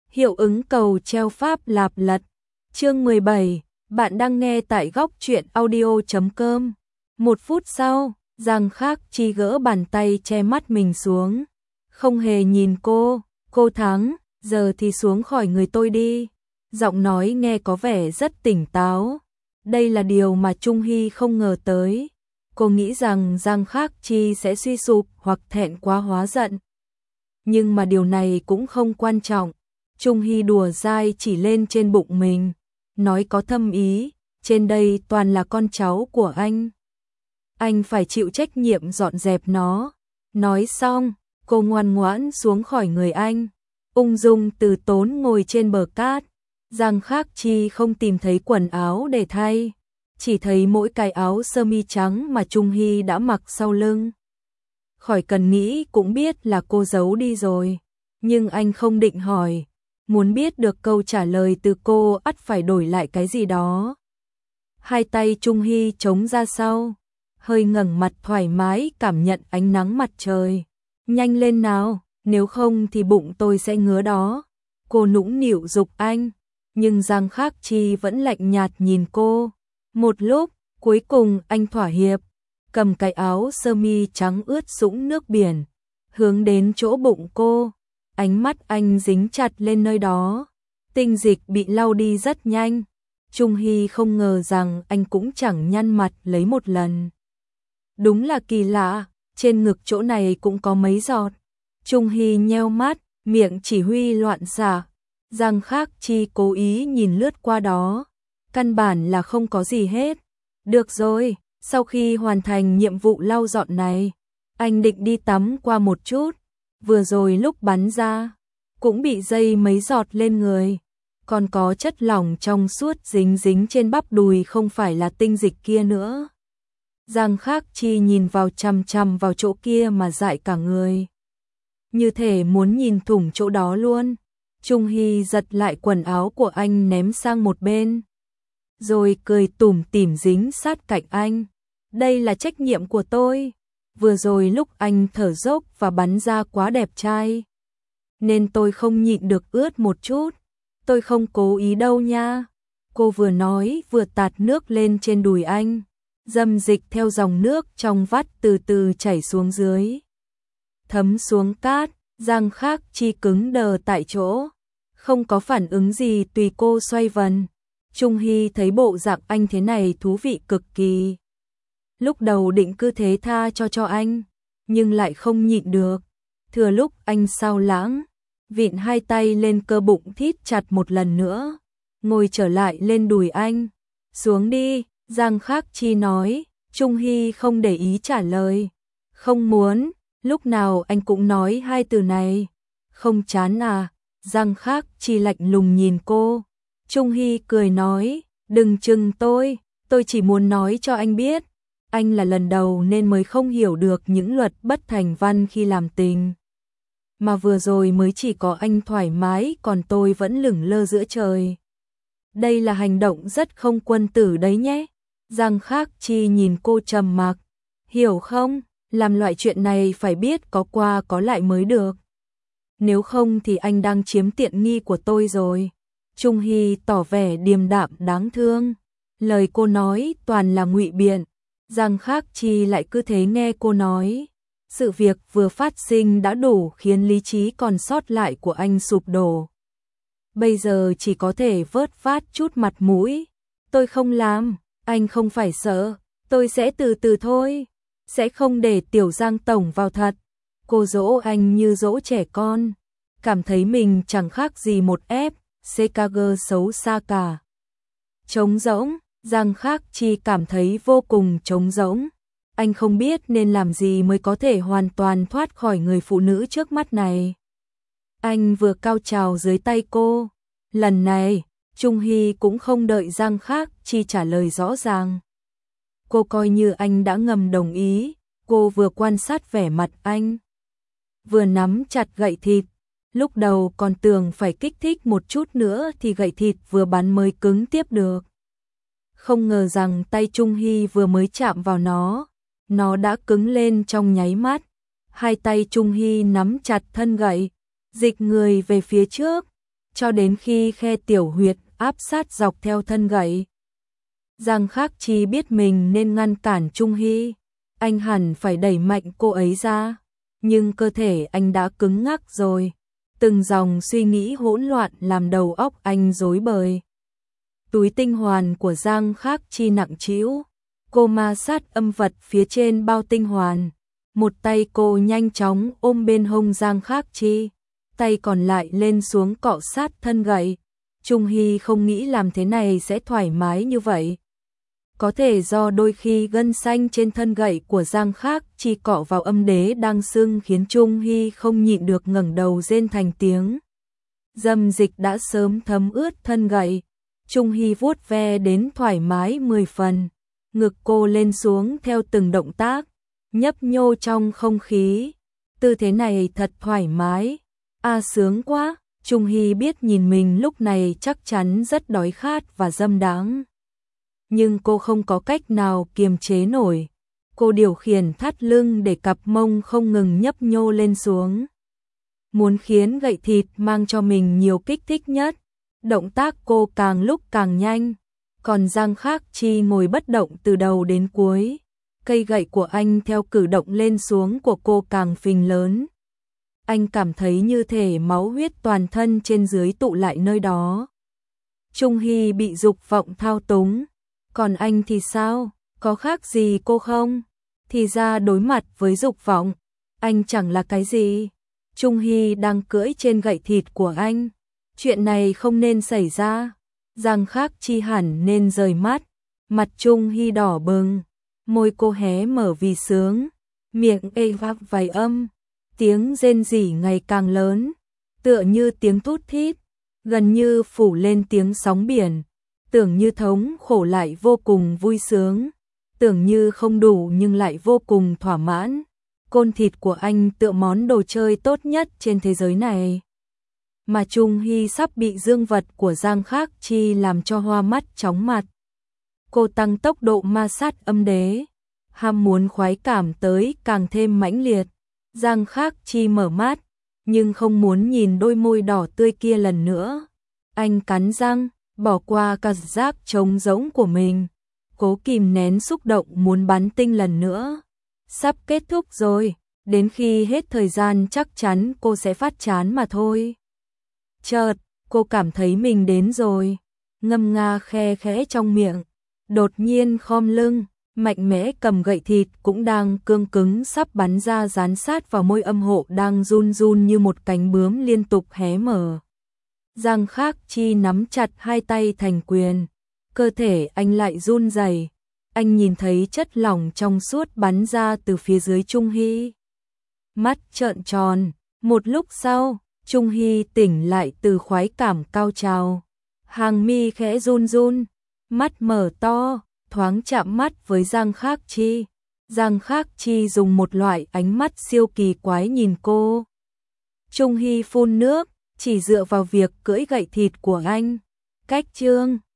Hiệu ứng cầu treo pháp lạp lật. Chương 17, bạn đang nghe tại góc truyện audio.com. 1 phút sau, Giang Khắc Chi gỡ bàn tay che mắt mình xuống. Không hề nhìn cô Thắng, giờ thì xuống khỏi người tôi đi. Giọng nói nghe có vẻ rất tỉnh táo. Đây là điều mà Trung Hy không ngờ tới. Cô nghĩ rằng Giang Khắc Chi sẽ suy sụp hoặc thẹn quá hóa giận. Nhưng mà điều này cũng không quan trọng. Trung Hy đùa dai chỉ lên trên bụng mình, nói có thâm ý, trên đây toàn là con cháu của anh. Anh phải chịu trách nhiệm dọn dẹp nó. Nói xong, cô ngoan ngoãn xuống khỏi người anh, ung dung từ tốn ngồi trên bờ cát. Giang Khắc Chi không tìm thấy quần áo để thay, chỉ thấy mỗi cái áo sơ mi trắng mà Trung Hy đã mặc sau lưng. Khỏi cần nghĩ cũng biết là cô giấu đi rồi, nhưng anh không định hỏi. Muốn biết được câu trả lời từ cô ắt phải đổi lại cái gì đó. Hai tay Trung Hy chống ra sau, hơi ngẩng mặt thoải mái cảm nhận ánh nắng mặt trời. Nhanh lên nào, nếu không thì bụng tôi sẽ ngứa đó. Cô nũng nịu giục anh, nhưng Giang Khắc Chi vẫn lạnh nhạt nhìn cô. Một lúc, cuối cùng anh thỏa hiệp, cầm cái áo sơ mi trắng ướt sũng nước biển, hướng đến chỗ bụng cô. Ánh mắt anh dính chặt lên nơi đó, tinh dịch bị lau đi rất nhanh. Trung Hy không ngờ rằng anh cũng chẳng nhăn mặt lấy một lần. Đúng là kỳ lạ, trên ngực chỗ này cũng có mấy giọt. Trung Hy nheo mắt, miệng chỉ huy loạn xạ. Giang Khắc Chi cố ý nhìn lướt qua đó, căn bản là không có gì hết. Được rồi, sau khi hoàn thành nhiệm vụ lau dọn này, anh định đi tắm qua một chút. Vừa rồi lúc bắn ra, cũng bị dây mấy giọt lên người. Còn có chất lỏng trong suốt dính dính trên bắp đùi, không phải là tinh dịch kia nữa. Giang Khắc Chi nhìn vào chằm chằm vào chỗ kia mà dại cả người, như thể muốn nhìn thủng chỗ đó luôn. Trung Hy giật lại quần áo của anh ném sang một bên, rồi cười tủm tỉm dính sát cạnh anh. Đây là trách nhiệm của tôi. Vừa rồi lúc anh thở dốc và bắn ra quá đẹp trai, nên tôi không nhịn được ướt một chút. Tôi không cố ý đâu nha. Cô vừa nói vừa tạt nước lên trên đùi anh. Dâm dịch theo dòng nước trong vắt từ từ chảy xuống dưới, thấm xuống cát. Giang Khắc Chi cứng đờ tại chỗ, không có phản ứng gì tùy cô xoay vần. Trung Hy thấy bộ dạng anh thế này thú vị cực kỳ. Lúc đầu định cứ thế tha cho anh, nhưng lại không nhịn được. Thừa lúc anh sao lãng, vịn hai tay lên cơ bụng thít chặt một lần nữa, ngồi trở lại lên đùi anh. Xuống đi, Giang Khắc Chi nói. Trung Hy không để ý trả lời. Không muốn, lúc nào anh cũng nói hai từ này. Không chán à? Giang Khắc Chi lạnh lùng nhìn cô. Trung Hy cười nói, đừng chừng tôi chỉ muốn nói cho anh biết. Anh là lần đầu nên mới không hiểu được những luật bất thành văn khi làm tình. Mà vừa rồi mới chỉ có anh thoải mái, còn tôi vẫn lửng lơ giữa trời. Đây là hành động rất không quân tử đấy nhé. Giang Khắc Chi nhìn cô trầm mặc. Hiểu không? Làm loại chuyện này phải biết có qua có lại mới được. Nếu không thì anh đang chiếm tiện nghi của tôi rồi. Trung Hy tỏ vẻ điềm đạm đáng thương. Lời cô nói toàn là ngụy biện. Giang Khắc Chi lại cứ thế nghe cô nói. Sự việc vừa phát sinh đã đủ khiến lý trí còn sót lại của anh sụp đổ. Bây giờ chỉ có thể vớt vát chút mặt mũi. Tôi không làm, anh không phải sợ. Tôi sẽ từ từ thôi. Sẽ không để tiểu Giang tổng vào thật. Cô dỗ anh như dỗ trẻ con. Cảm thấy mình chẳng khác gì một CKG xấu xa cả. Trống rỗng. Giang Khắc Chi cảm thấy vô cùng trống rỗng. Anh không biết nên làm gì mới có thể hoàn toàn thoát khỏi người phụ nữ trước mắt này. Anh vừa cao trào dưới tay cô. Lần này, Trung Hy cũng không đợi Giang Khắc Chi trả lời rõ ràng. Cô coi như anh đã ngầm đồng ý. Cô vừa quan sát vẻ mặt anh, vừa nắm chặt gậy thịt. Lúc đầu còn tưởng phải kích thích một chút nữa thì gậy thịt vừa bắn mới cứng tiếp được. Không ngờ rằng tay Trung Hy vừa mới chạm vào nó đã cứng lên trong nháy mắt. Hai tay Trung Hy nắm chặt thân gậy, dịch người về phía trước. cho đến khi khe tiểu huyệt áp sát dọc theo thân gậy. Giang Khắc Chi biết mình nên ngăn cản Trung Hy, anh hẳn phải đẩy mạnh cô ấy ra, nhưng cơ thể anh đã cứng ngắc rồi, từng dòng suy nghĩ hỗn loạn làm đầu óc anh rối bời. Túi tinh hoàn của Giang Khắc Chi nặng trĩu, cô ma sát âm vật phía trên bao tinh hoàn, một tay cô nhanh chóng ôm bên hông Giang Khắc Chi, tay còn lại lên xuống cọ sát thân gậy. Trung Hy không nghĩ làm thế này sẽ thoải mái như vậy. Có thể do đôi khi gân xanh trên thân gậy của Giang Khắc Chi cọ vào âm đế đang sưng khiến Trung Hy không nhịn được ngẩng đầu rên thành tiếng. Dâm dịch đã sớm thấm ướt thân gậy. Trung Hy vuốt ve đến thoải mái 10 phần. Ngực cô lên xuống theo từng động tác, nhấp nhô trong không khí. Tư thế này thật thoải mái. Sướng quá. Trung Hy biết nhìn mình lúc này chắc chắn rất đói khát và dâm đãng. Nhưng cô không có cách nào kiềm chế nổi. Cô điều khiển thắt lưng để cặp mông không ngừng nhấp nhô lên xuống. Muốn khiến gậy thịt mang cho mình nhiều kích thích nhất. Động tác cô càng lúc càng nhanh. Còn Giang Khắc Chi ngồi bất động từ đầu đến cuối. Cây gậy của anh theo cử động lên xuống của cô càng phình lớn. Anh cảm thấy như thể máu huyết toàn thân trên dưới tụ lại nơi đó. Trung Hy bị dục vọng thao túng. Còn anh thì sao? Có khác gì cô không? Thì ra đối mặt với dục vọng, anh chẳng là cái gì. Trung Hy đang cưỡi trên gậy thịt của anh. Chuyện này không nên xảy ra. Giang Khắc Chi hẳn nên rời mắt. Mặt Trung Hy đỏ bừng. Môi cô hé mở vì sướng. Miệng ê vác vài âm. Tiếng rên rỉ ngày càng lớn. Tựa như tiếng thút thít. Gần như phủ lên tiếng sóng biển. Tưởng như thống khổ lại vô cùng vui sướng. Tưởng như không đủ nhưng lại vô cùng thỏa mãn. Côn thịt của anh tựa món đồ chơi tốt nhất trên thế giới này. Mà Trung Hy sắp bị dương vật của Giang Khắc Chi làm cho hoa mắt chóng mặt. Cô tăng tốc độ ma sát âm đế. Ham muốn khoái cảm tới càng thêm mãnh liệt. Giang Khắc Chi mở mắt, nhưng không muốn nhìn đôi môi đỏ tươi kia lần nữa. Anh cắn răng, bỏ qua cảm giác trống rỗng của mình. Cố kìm nén xúc động muốn bắn tinh lần nữa. Sắp kết thúc rồi, đến khi hết thời gian chắc chắn cô sẽ phát chán mà thôi. Chợt, cô cảm thấy mình đến rồi. Ngâm nga khe khẽ trong miệng. Đột nhiên khom lưng, mạnh mẽ cầm gậy thịt cũng đang cương cứng sắp bắn ra dán sát vào môi âm hộ đang run run như một cánh bướm liên tục hé mở. Giang Khắc Chi nắm chặt hai tay thành quyền. Cơ thể anh lại run rẩy. Anh nhìn thấy chất lỏng trong suốt bắn ra từ phía dưới Trung Hy. Mắt trợn tròn. Một lúc sau, Trung Hy tỉnh lại từ khoái cảm cao trào. Hàng mi khẽ run run. Mắt mở to, thoáng chạm mắt với Giang Khắc Chi. Giang Khắc Chi dùng một loại ánh mắt siêu kỳ quái nhìn cô. Trung Hy phun nước, chỉ dựa vào việc cưỡi gậy thịt của anh. Cách chương